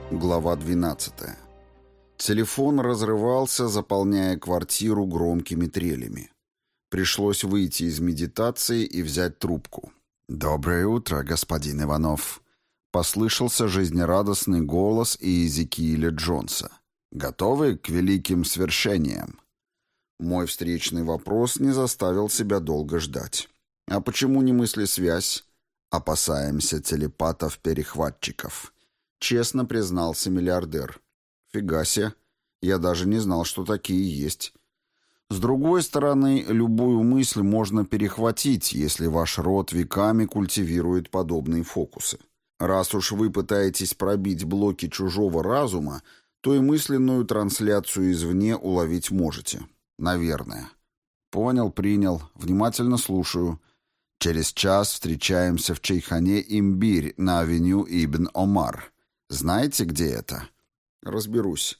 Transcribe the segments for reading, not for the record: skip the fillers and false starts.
Глава 12. Телефон разрывался, заполняя квартиру громкими трелями. Пришлось выйти из медитации и взять трубку. «Доброе утро, господин Иванов», — послышался жизнерадостный голос Иезекииля Джонса. «Готовы к великим свершениям?» Мой встречный вопрос не заставил себя долго ждать. «А почему не мысли-связь?» «Опасаемся телепатов-перехватчиков», — честно признался миллиардер. «Фига себе. Я даже не знал, что такие есть. С другой стороны, любую мысль можно перехватить, если ваш род веками культивирует подобные фокусы. Раз уж вы пытаетесь пробить блоки чужого разума, то и мысленную трансляцию извне уловить можете. Наверное». «Понял, принял. Внимательно слушаю. Через час встречаемся в чайхане «Имбирь» на авеню Ибн Омар. Знаете, где это?» «Разберусь».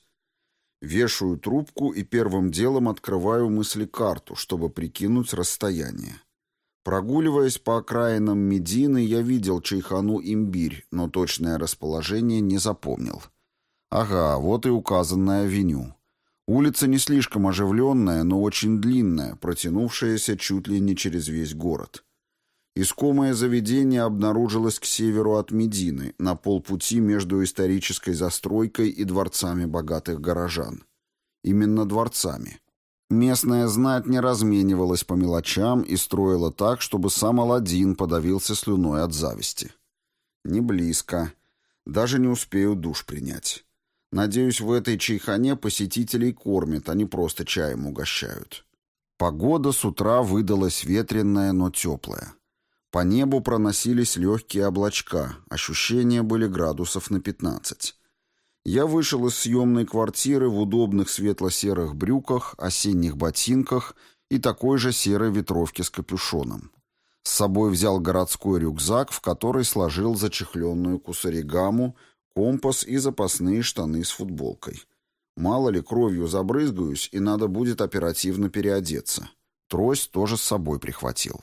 Вешаю трубку и первым делом открываю мыслекарту, чтобы прикинуть расстояние. Прогуливаясь по окраинам Медины, я видел чайхану «Имбирь», но точное расположение не запомнил. Ага, вот и указанная авеню. Улица не слишком оживленная, но очень длинная, протянувшаяся чуть ли не через весь город. Искомое заведение обнаружилось к северу от Медины, на полпути между исторической застройкой и дворцами богатых горожан. Именно дворцами. Местная знать не разменивалась по мелочам и строила так, чтобы сам Аладдин подавился слюной от зависти. Не близко. Даже не успею душ принять. Надеюсь, в этой чайхане посетителей кормят, а не просто чаем угощают. Погода с утра выдалась ветреная, но теплая. По небу проносились легкие облачка, ощущения были градусов на 15. Я вышел из съемной квартиры в удобных светло-серых брюках, осенних ботинках и такой же серой ветровке с капюшоном. С собой взял городской рюкзак, в который сложил зачехленную кусаригаму, компас и запасные штаны с футболкой. Мало ли, кровью забрызгаюсь, и надо будет оперативно переодеться. Трость тоже с собой прихватил.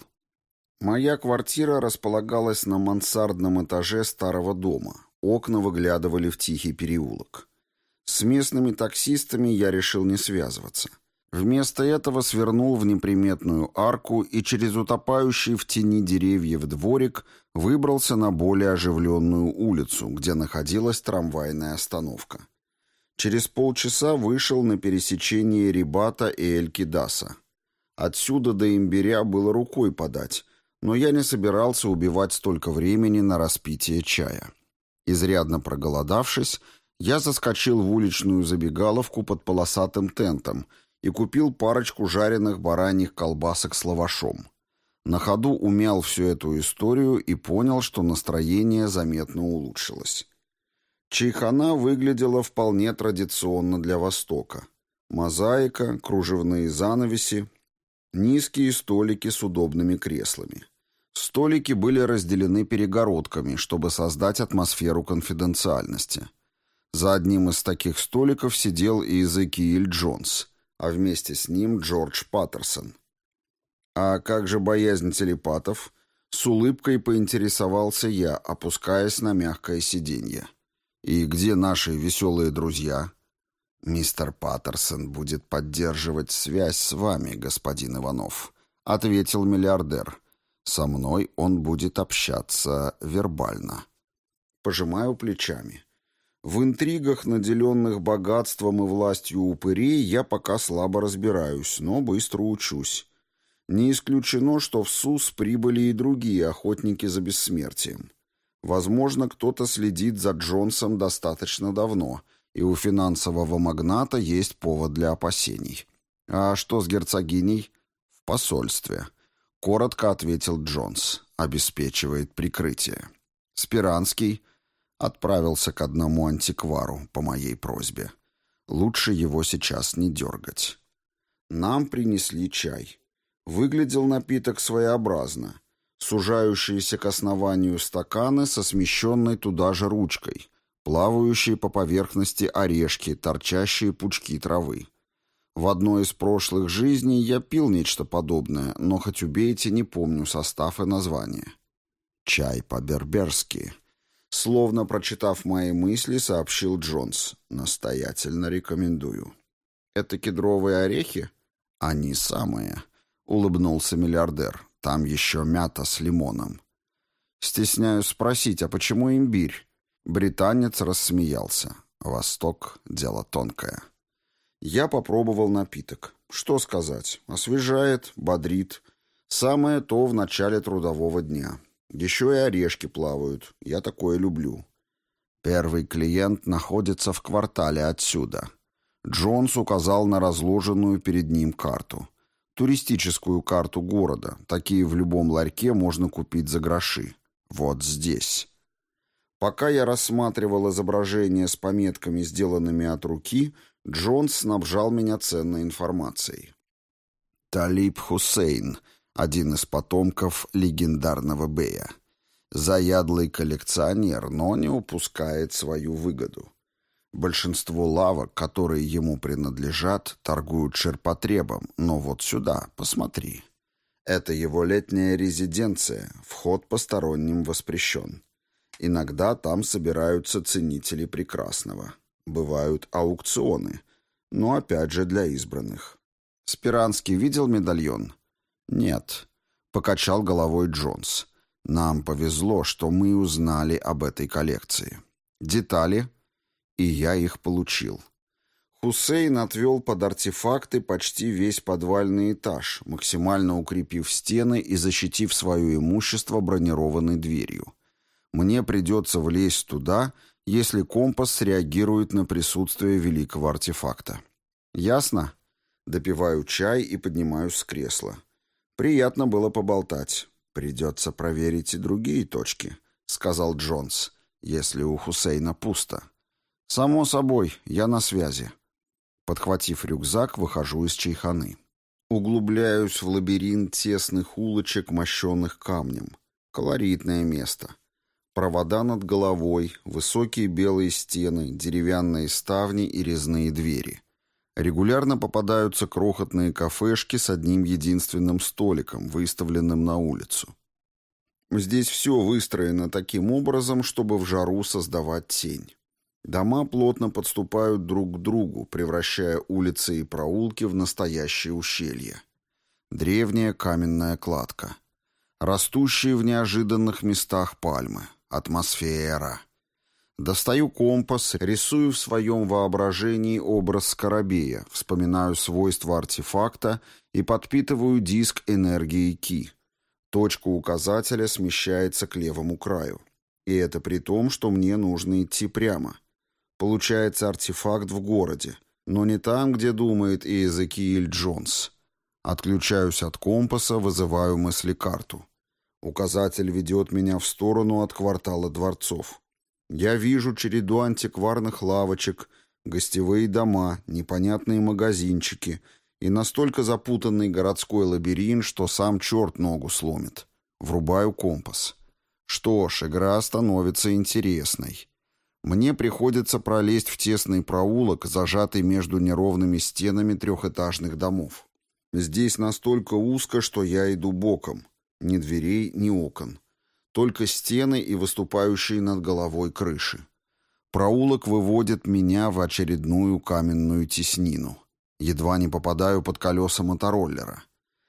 Моя квартира располагалась на мансардном этаже старого дома. Окна выглядывали в тихий переулок. С местными таксистами я решил не связываться. Вместо этого свернул в неприметную арку и через утопающий в тени деревьев дворик выбрался на более оживленную улицу, где находилась трамвайная остановка. Через полчаса вышел на пересечении Рибата и Эль-Кидаса. Отсюда до Имбиря было рукой подать, но я не собирался убивать столько времени на распитие чая. Изрядно проголодавшись, я заскочил в уличную забегаловку под полосатым тентом и купил парочку жареных бараньих колбасок с лавашом. На ходу умял всю эту историю и понял, что настроение заметно улучшилось. Чайхана выглядела вполне традиционно для Востока. Мозаика, кружевные занавеси, низкие столики с удобными креслами. Столики были разделены перегородками, чтобы создать атмосферу конфиденциальности. За одним из таких столиков сидел Иезекииль Джонс, а вместе с ним Джордж Паттерсон. «А как же боязнь телепатов?» С улыбкой поинтересовался я, опускаясь на мягкое сиденье. «И где наши веселые друзья?» «Мистер Паттерсон будет поддерживать связь с вами, господин Иванов», — ответил миллиардер. «Со мной он будет общаться вербально». Пожимаю плечами. В интригах, наделенных богатством и властью упырей, я пока слабо разбираюсь, но быстро учусь. Не исключено, что в СУС прибыли и другие охотники за бессмертием. Возможно, кто-то следит за Джонсом достаточно давно, и у финансового магната есть повод для опасений. «А что с герцогиней?» «В посольстве», — коротко ответил Джонс. «Обеспечивает прикрытие». «Спиранский?» Отправился к одному антиквару по моей просьбе. Лучше его сейчас не дергать. Нам принесли чай. Выглядел напиток своеобразно. Сужающиеся к основанию стаканы со смещенной туда же ручкой, плавающие по поверхности орешки, торчащие пучки травы. В одной из прошлых жизней я пил нечто подобное, но хоть убейте, не помню состав и название. «Чай по-берберски», Словно прочитав мои мысли, сообщил Джонс. Настоятельно рекомендую. Это кедровые орехи? Они самые, улыбнулся миллиардер. Там еще мята с лимоном. Стесняюсь спросить, а почему имбирь? Британец рассмеялся. Восток — дело тонкое. Я попробовал напиток. Что сказать? Освежает, бодрит. Самое то в начале трудового дня. Еще и орешки плавают. Я такое люблю. Первый клиент находится в квартале отсюда. Джонс указал на разложенную перед ним карту. Туристическую карту города. Такие в любом ларьке можно купить за гроши. Вот здесь. Пока я рассматривал изображение с пометками, сделанными от руки, Джонс снабжал меня ценной информацией. Талиб Хусейн, один из потомков легендарного Бея. Заядлый коллекционер, но не упускает свою выгоду. Большинство лавок, которые ему принадлежат, торгуют ширпотребом, но вот сюда, посмотри. Это его летняя резиденция, вход посторонним воспрещен. Иногда там собираются ценители прекрасного. Бывают аукционы, но опять же для избранных. Спиранский видел медальон? Нет, покачал головой Джонс. Нам повезло, что мы узнали об этой коллекции. Детали? И я их получил. Хусейн отвел под артефакты почти весь подвальный этаж, максимально укрепив стены и защитив свое имущество бронированной дверью. Мне придется влезть туда, если компас среагирует на присутствие великого артефакта. Ясно? Допиваю чай и поднимаюсь с кресла. Приятно было поболтать. Придется проверить и другие точки, сказал Джонс, если у Хусейна пусто. Само собой, я на связи. Подхватив рюкзак, выхожу из чайханы. Углубляюсь в лабиринт тесных улочек, мощенных камнем. Колоритное место. Провода над головой, высокие белые стены, деревянные ставни и резные двери. Регулярно попадаются крохотные кафешки с одним единственным столиком, выставленным на улицу. Здесь все выстроено таким образом, чтобы в жару создавать тень. Дома плотно подступают друг к другу, превращая улицы и проулки в настоящее ущелье. Древняя каменная кладка. Растущие в неожиданных местах пальмы. Атмосфера. Достаю компас, рисую в своем воображении образ скоробея, вспоминаю свойства артефакта и подпитываю диск энергии Ки. Точка указателя смещается к левому краю. И это при том, что мне нужно идти прямо. Получается артефакт в городе, но не там, где думает Иезекииль Джонс. Отключаюсь от компаса, вызываю мыслекарту. Указатель ведет меня в сторону от квартала дворцов. Я вижу череду антикварных лавочек, гостевые дома, непонятные магазинчики и настолько запутанный городской лабиринт, что сам черт ногу сломит. Врубаю компас. Что ж, игра становится интересной. Мне приходится пролезть в тесный проулок, зажатый между неровными стенами трехэтажных домов. Здесь настолько узко, что я иду боком. Ни дверей, ни окон. Только стены и выступающие над головой крыши. Проулок выводит меня в очередную каменную теснину. Едва не попадаю под колеса мотороллера.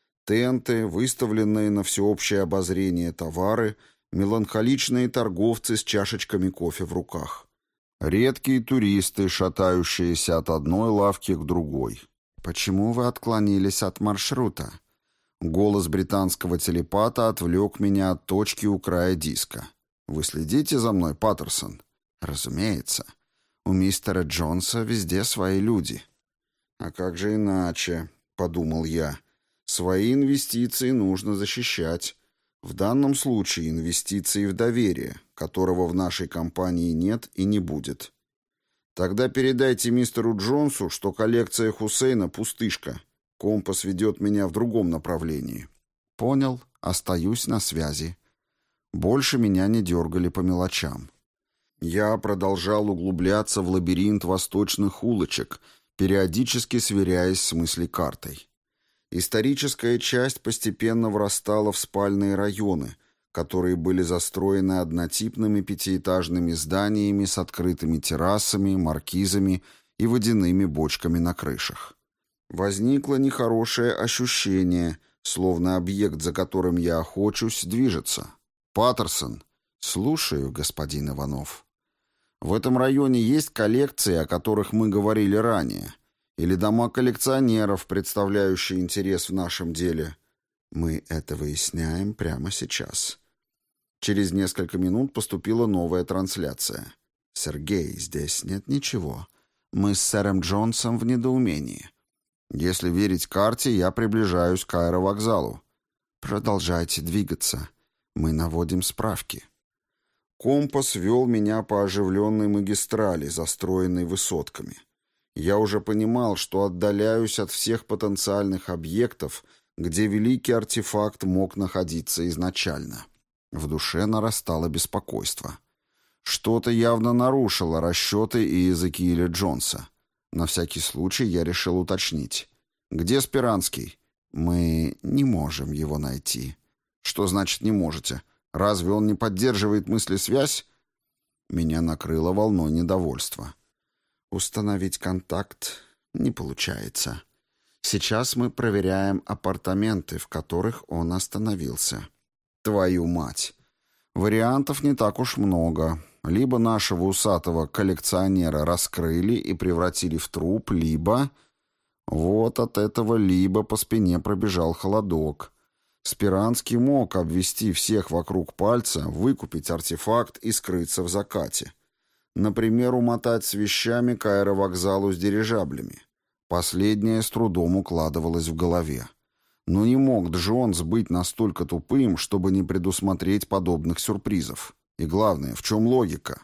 Тенты, выставленные на всеобщее обозрение товары, меланхоличные торговцы с чашечками кофе в руках. Редкие туристы, шатающиеся от одной лавки к другой. «Почему вы отклонились от маршрута?» Голос британского телепата отвлек меня от точки у края диска. «Вы следите за мной, Паттерсон?» «Разумеется. У мистера Джонса везде свои люди». «А как же иначе?» — подумал я. «Свои инвестиции нужно защищать. В данном случае инвестиции в доверие, которого в нашей компании нет и не будет. Тогда передайте мистеру Джонсу, что коллекция Хусейна пустышка. Компас ведет меня в другом направлении». «Понял. Остаюсь на связи». Больше меня не дергали по мелочам. Я продолжал углубляться в лабиринт восточных улочек, периодически сверяясь с мыслекартой. Историческая часть постепенно врастала в спальные районы, которые были застроены однотипными пятиэтажными зданиями с открытыми террасами, маркизами и водяными бочками на крышах. Возникло нехорошее ощущение, словно объект, за которым я охочусь, движется. «Паттерсон». «Слушаю, господин Иванов». «В этом районе есть коллекции, о которых мы говорили ранее, или дома коллекционеров, представляющие интерес в нашем деле?» «Мы это выясняем прямо сейчас». Через несколько минут поступила новая трансляция. «Сергей, здесь нет ничего. Мы с сэром Джонсом в недоумении. Если верить карте, я приближаюсь к аэровокзалу. Продолжайте двигаться. Мы наводим справки». Компас вел меня по оживленной магистрали, застроенной высотками. Я уже понимал, что отдаляюсь от всех потенциальных объектов, где великий артефакт мог находиться изначально. В душе нарастало беспокойство. Что-то явно нарушило расчеты и Эзекиэля Джонса. На всякий случай я решил уточнить. «Где Спиранский?» «Мы не можем его найти». «Что значит «не можете»? Разве он не поддерживает мыслесвязь?» Меня накрыло волной недовольства. «Установить контакт не получается. Сейчас мы проверяем апартаменты, в которых он остановился». «Твою мать! Вариантов не так уж много. Либо нашего усатого коллекционера раскрыли и превратили в труп, либо...» Вот от этого «либо» по спине пробежал холодок. Спиранский мог обвести всех вокруг пальца, выкупить артефакт и скрыться в закате. Например, умотать с вещами к аэровокзалу с дирижаблями. Последнее с трудом укладывалось в голове. Но не мог Джонс быть настолько тупым, чтобы не предусмотреть подобных сюрпризов. И главное, в чем логика?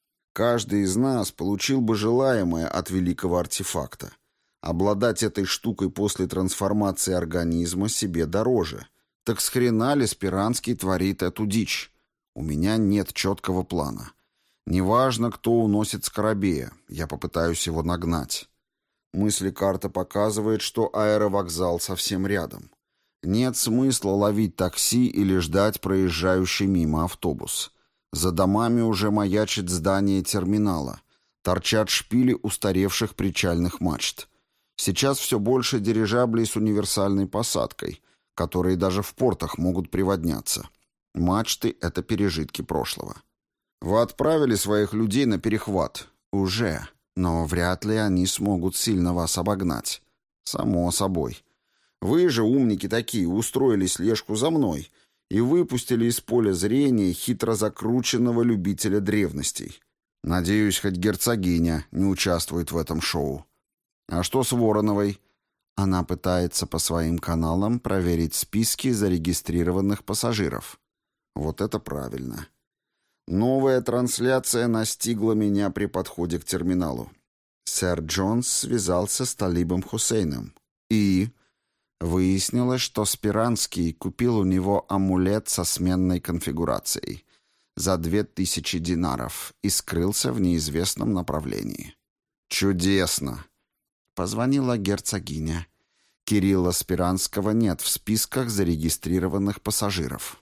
Каждый из нас получил бы желаемое от великого артефакта. Обладать этой штукой после трансформации организма себе дороже. Так с хрена ли Спиранский творит эту дичь? У меня нет четкого плана. Неважно, кто уносит скоробея, я попытаюсь его нагнать. Мысли-карта показывает, что аэровокзал совсем рядом. Нет смысла ловить такси или ждать проезжающий мимо автобус. За домами уже маячит здание терминала. Торчат шпили устаревших причальных мачт. Сейчас все больше дирижаблей с универсальной посадкой, которые даже в портах могут приводняться. Мачты — это пережитки прошлого. Вы отправили своих людей на перехват? Уже. Но вряд ли они смогут сильно вас обогнать. Само собой. Вы же, умники такие, устроили слежку за мной и выпустили из поля зрения хитро закрученного любителя древностей. Надеюсь, хоть герцогиня не участвует в этом шоу. А что с Вороновой? Она пытается по своим каналам проверить списки зарегистрированных пассажиров. Вот это правильно. Новая трансляция настигла меня при подходе к терминалу. Сэр Джонс связался с Талибом Хусейном. И выяснилось, что Спиранский купил у него амулет со сменной конфигурацией за 2000 динаров и скрылся в неизвестном направлении. Чудесно! Позвонила герцогиня. Кирилла Спиранского нет в списках зарегистрированных пассажиров.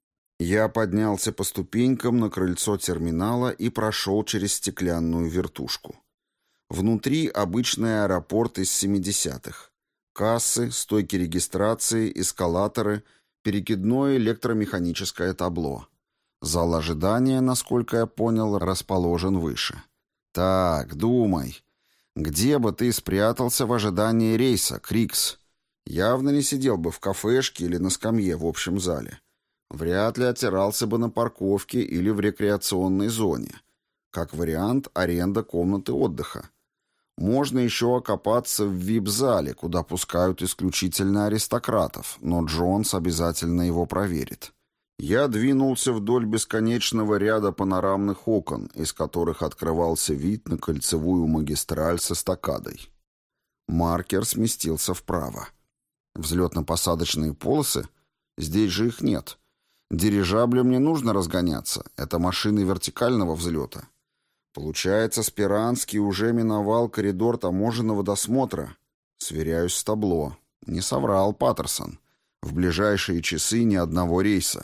Я поднялся по ступенькам на крыльцо терминала и прошел через стеклянную вертушку. Внутри обычный аэропорт из 70-х. Кассы, стойки регистрации, эскалаторы, перекидное электромеханическое табло. Зал ожидания, насколько я понял, расположен выше. Так, думай. Где бы ты спрятался в ожидании рейса, Крикс? Явно не сидел бы в кафешке или на скамье в общем зале. Вряд ли отирался бы на парковке или в рекреационной зоне. Как вариант, аренда комнаты отдыха. Можно еще окопаться в вип-зале, куда пускают исключительно аристократов, но Джонс обязательно его проверит. Я двинулся вдоль бесконечного ряда панорамных окон, из которых открывался вид на кольцевую магистраль с эстакадой. Маркер сместился вправо. Взлетно-посадочные полосы? Здесь же их нет. Дирижаблям не нужно разгоняться. Это машины вертикального взлета. Получается, Спиранский уже миновал коридор таможенного досмотра. Сверяюсь с табло. Не соврал Паттерсон. В ближайшие часы ни одного рейса.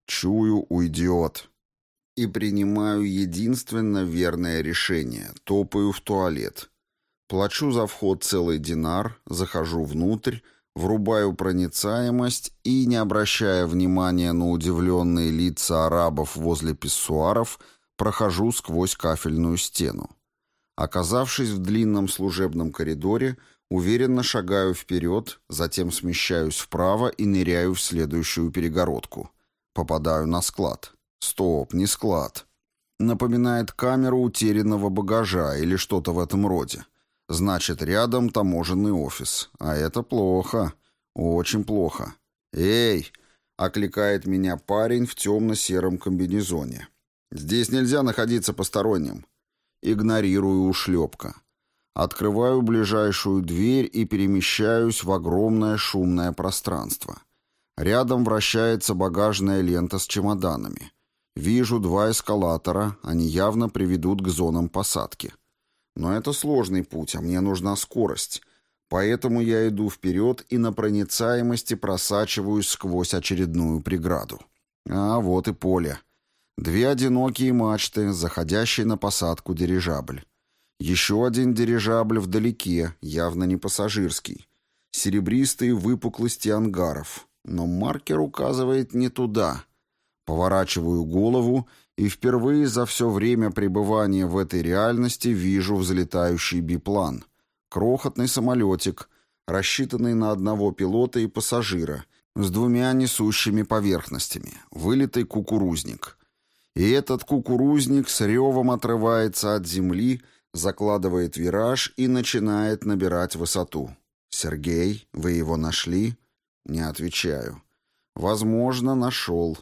Чую, уйдет. И принимаю единственно верное решение. Топаю в туалет. Плачу за вход целый динар, захожу внутрь, врубаю проницаемость и, не обращая внимания на удивленные лица арабов возле писсуаров, прохожу сквозь кафельную стену. Оказавшись в длинном служебном коридоре, уверенно шагаю вперед, затем смещаюсь вправо и ныряю в следующую перегородку. Попадаю на склад. Стоп, не склад. Напоминает камеру утерянного багажа или что-то в этом роде. Значит, рядом таможенный офис. А это плохо. Очень плохо. «Эй!» — окликает меня парень в темно-сером комбинезоне. «Здесь нельзя находиться посторонним». Игнорирую ушлепка. Открываю ближайшую дверь и перемещаюсь в огромное шумное пространство. Рядом вращается багажная лента с чемоданами. Вижу 2 эскалатора, они явно приведут к зонам посадки. Но это сложный путь, а мне нужна скорость. Поэтому я иду вперед и на проницаемости просачиваюсь сквозь очередную преграду. А вот и поле. 2 одинокие мачты, заходящий на посадку дирижабль. Еще один дирижабль вдалеке, явно не пассажирский. Серебристые выпуклости ангаров. Но маркер указывает не туда. Поворачиваю голову и впервые за все время пребывания в этой реальности вижу взлетающий биплан. Крохотный самолетик, рассчитанный на одного пилота и пассажира, с 2 несущими поверхностями. Вылитый кукурузник. И этот кукурузник с ревом отрывается от земли, закладывает вираж и начинает набирать высоту. «Сергей, вы его нашли?» Не отвечаю. «Возможно, нашел».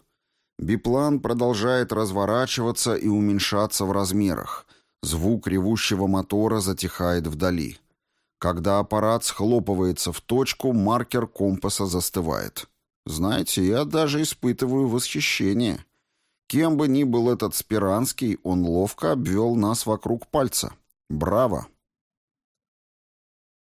Биплан продолжает разворачиваться и уменьшаться в размерах. Звук ревущего мотора затихает вдали. Когда аппарат схлопывается в точку, маркер компаса застывает. Знаете, я даже испытываю восхищение. Кем бы ни был этот Спиранский, он ловко обвел нас вокруг пальца. Браво!